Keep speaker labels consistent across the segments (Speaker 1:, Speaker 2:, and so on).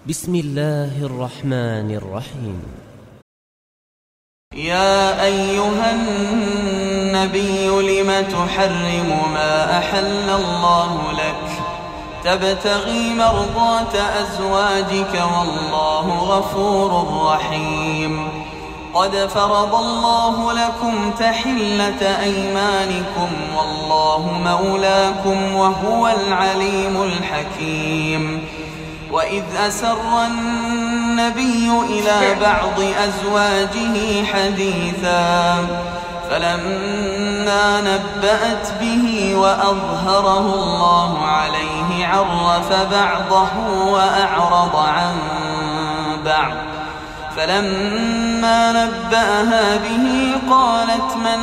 Speaker 1: بسم الله الرحمن الرحيم.
Speaker 2: يا أيها النبي لم تحرم ما أحل الله لك تبتغي مرضات أزواجك والله غفور رحيم. قد فرض الله لكم تحلة أيمانكم والله مولاكم وهو العليم الحكيم. وإذ أسر النبي إلى بعض أزواجه حديثا فلما نبأت به وأظهره الله عليه عرف بعضه وأعرض عن بعض. فلما نبأها به قالت من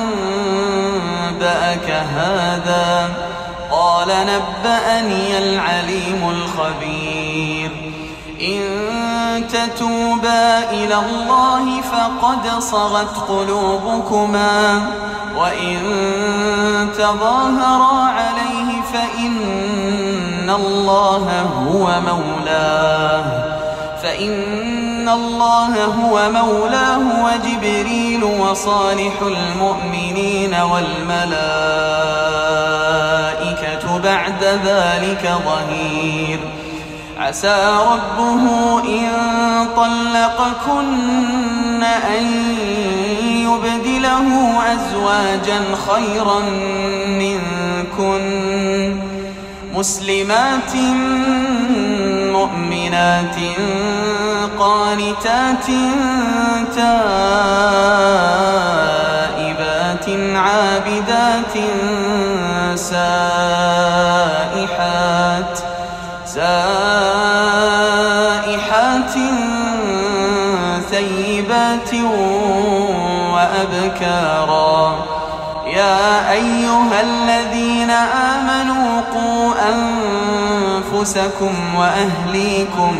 Speaker 2: أنبأك هذا؟ قال نبأني العليم الخبير. إن تتوبا إلى الله فقد صغت قلوبكما وإن تظاهرا عليه فإن الله هو مولاه وجبريل وصالح المؤمنين والملائكة بعد ذلك ظهير. عسى ربه إن طلقكن أن يبدله أزواجا خيرا منكن مسلمات مؤمنات قانتات تائبات عابدات سائحات ثيبات وأبكارا. يا أيها الذين آمنوا قوا أنفسكم وأهليكم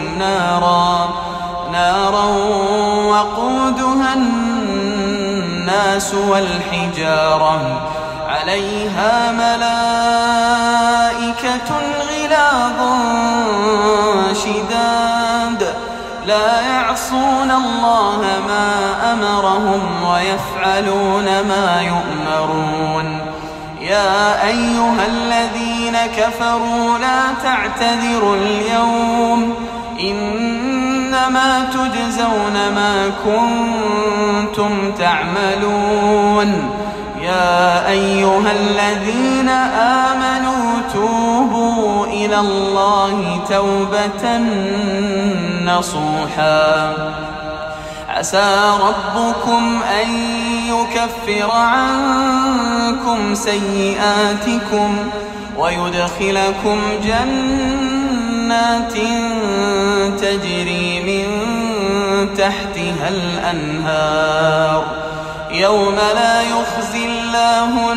Speaker 2: نارا وقودها الناس والحجارة عليها ملائكة غلاظ شداد لا يعصون الله ما أمرهم ويفعلون ما يؤمرون. يا أيها الذين كفروا لا تعتذروا اليوم إنما تجزون ما كنتم تعملون. يا أيها الذين آمنوا توبوا إلى الله توبة نصوحا. عسى ربكم أن يكفر عنكم سيئاتكم ويدخلكم جنات تجري من تحتها الأنهار يوم لا يخزي الله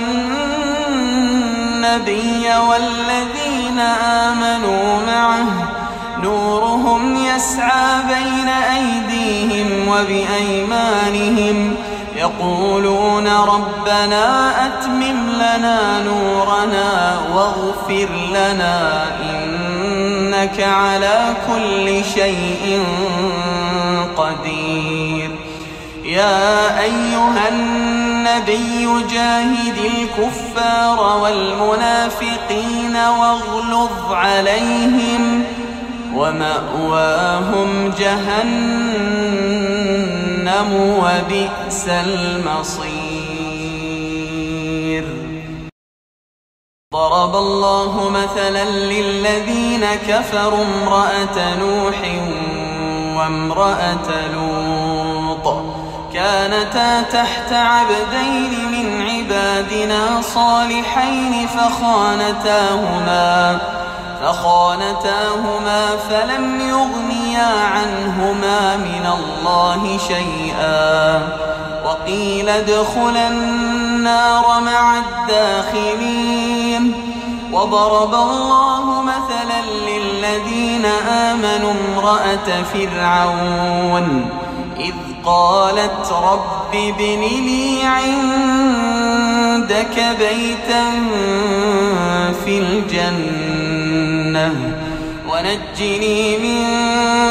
Speaker 2: النبي والذين آمنوا معه نورهم يسعى بين أيديهم وبأيمانهم يقولون ربنا أتمم لنا نورنا واغفر لنا إنك على كل شيء قدير. يا أيها النبي جاهد الكفار والمنافقين واغلظ عليهم ومأواهم جهنم وبئس المصير. ضرب الله مثلا للذين كفروا امرأة نوح وامرأة لوط كانتا تحت عبدين من عبادنا صالحين فخانتاهما فلم يغنيا عنهما من الله شيئا وقيل ادخلا النار مع الداخلين. وضرب الله مثلا للذين آمنوا امرأة فرعون إذ قالت رب ابن لي عندك بيتا في الجنة ونجني من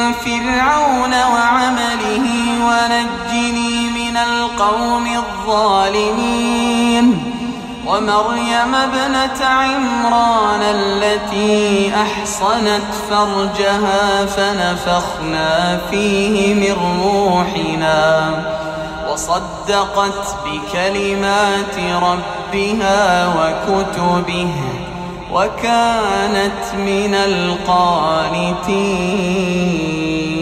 Speaker 2: فرعون وعمله ونجني من القوم الظالمين ومريم ابنة عمران التي أحصنت فرجها فنفخنا فيه من روحنا وصدقت بكلمات ربها وكتبه وكانت من القانتين.